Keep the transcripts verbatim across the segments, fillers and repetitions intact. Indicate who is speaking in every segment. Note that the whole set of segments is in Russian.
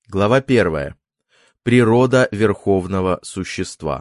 Speaker 1: Глава первая. Природа верховного существа.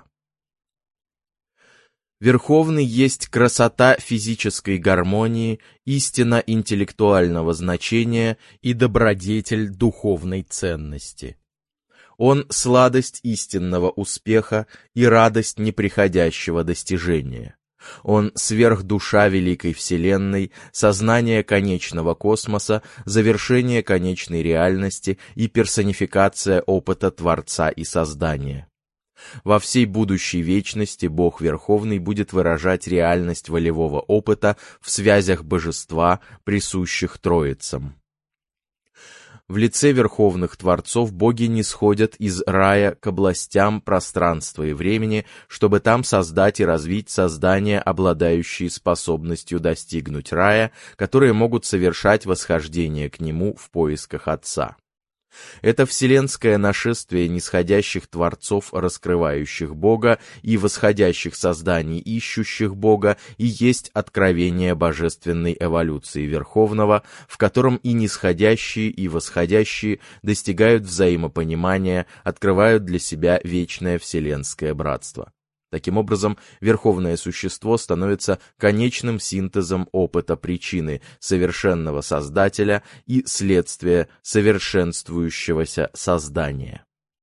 Speaker 1: Верховный есть красота физической гармонии, истина интеллектуального значения и добродетель духовной ценности. Он — сладость истинного успеха и радость неприходящего достижения. Он — сверхдуша великой Вселенной, сознание конечного космоса, завершение конечной реальности и персонификация опыта Творца и Создания. Во всей будущей вечности Бог Верховный будет выражать реальность волевого опыта в связях божества, присущих Троицам. В лице верховных творцов боги нисходят из рая к областям пространства и времени, чтобы там создать и развить создания, обладающие способностью достигнуть рая, которые могут совершать восхождение к нему в поисках Отца. Это вселенское нашествие нисходящих творцов, раскрывающих Бога, и восходящих созданий, ищущих Бога, и есть откровение божественной эволюции Верховного, в котором и нисходящие, и восходящие достигают взаимопонимания, открывают для себя вечное вселенское братство. Таким образом, верховное существо становится конечным синтезом опыта причины совершенного Создателя и следствия совершенствующегося создания.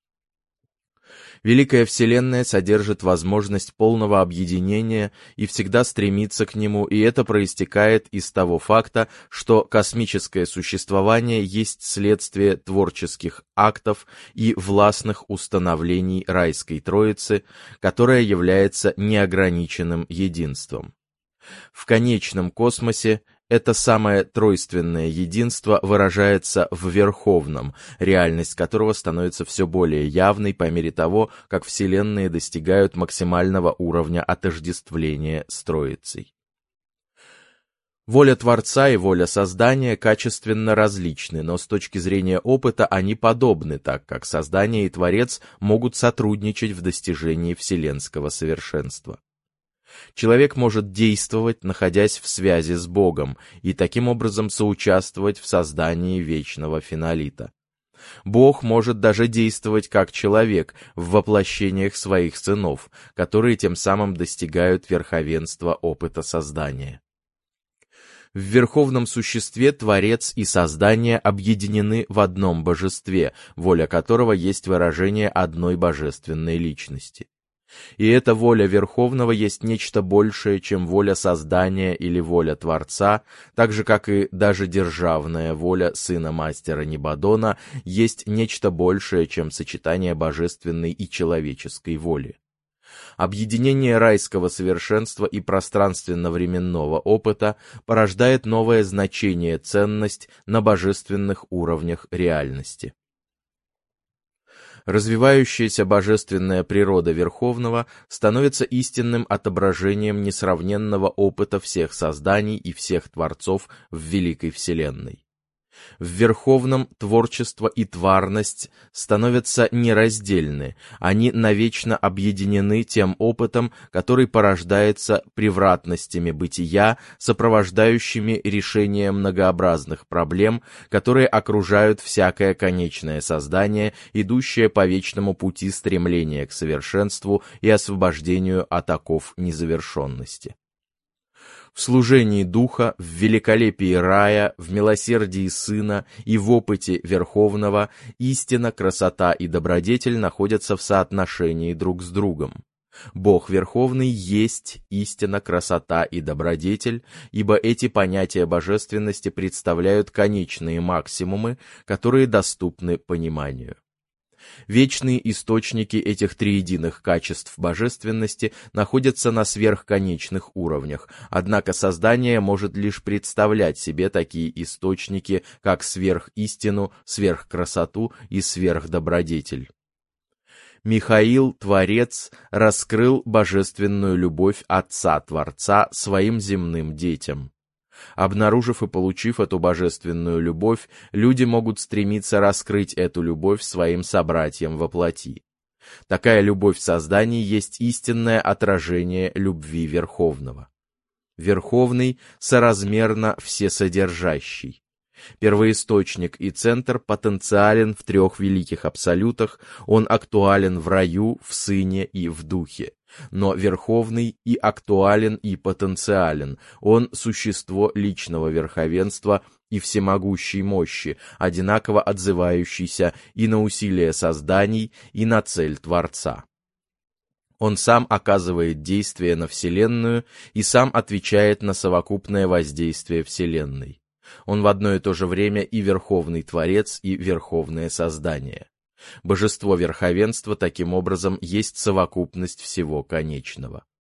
Speaker 1: Великая Вселенная содержит возможность полного объединения и всегда стремится к нему, и это проистекает из того факта, что космическое существование есть следствие творческих актов и властных установлений Райской Троицы, которая является неограниченным единством. В конечном космосе это самое тройственное единство выражается в Верховном, реальность которого становится все более явной по мере того, как вселенные достигают максимального уровня отождествления с Троицей. Воля Творца и воля Создания качественно различны, но с точки зрения опыта они подобны, так как Создание и Творец могут сотрудничать в достижении вселенского совершенства. Человек может действовать, находясь в связи с Богом, и таким образом соучаствовать в создании вечного фенолита. Бог может даже действовать как человек в воплощениях своих сынов, которые тем самым достигают верховенства опыта создания. В верховном существе Творец и Создание объединены в одном божестве, воля которого есть выражение одной божественной личности. И эта воля Верховного есть нечто большее, чем воля Создания или воля Творца, так же, как и даже державная воля Сына Мастера Небодона есть нечто большее, чем сочетание божественной и человеческой воли. Объединение райского совершенства и пространственно-временного опыта порождает новое значение, ценность на божественных уровнях реальности. Развивающаяся божественная природа Верховного становится истинным отображением несравненного опыта всех созданий и всех творцов в великой Вселенной. В Верховном творчество и тварность становятся нераздельны, они навечно объединены тем опытом, который порождается превратностями бытия, сопровождающими решение многообразных проблем, которые окружают всякое конечное создание, идущее по вечному пути стремления к совершенству и освобождению от оков незавершенности. В служении Духа, в великолепии рая, в милосердии Сына и в опыте Верховного истина, красота и добродетель находятся в соотношении друг с другом. Бог Верховный есть истина, красота и добродетель, ибо эти понятия божественности представляют конечные максимумы, которые доступны пониманию. Вечные источники этих триединых качеств божественности находятся на сверхконечных уровнях, однако создание может лишь представлять себе такие источники, как сверхистину, сверхкрасоту и сверхдобродетель. Михаил, Творец, раскрыл божественную любовь Отца-Творца своим земным детям. Обнаружив и получив эту божественную любовь, люди могут стремиться раскрыть эту любовь своим собратьям во плоти. Такая любовь в создании есть истинное отражение любви Верховного. Верховный соразмерно всесодержащий. Первоисточник и центр потенциален в трех великих абсолютах, он актуален в раю, в Сыне и в Духе. Но Верховный и актуален, и потенциален, он существо личного верховенства и всемогущей мощи, одинаково отзывающийся и на усилия созданий, и на цель Творца. Он сам оказывает действие на Вселенную и сам отвечает на совокупное воздействие Вселенной. Он в одно и то же время и Верховный Творец, и Верховное Создание. Божество верховенства, таким образом, есть совокупность всего конечного.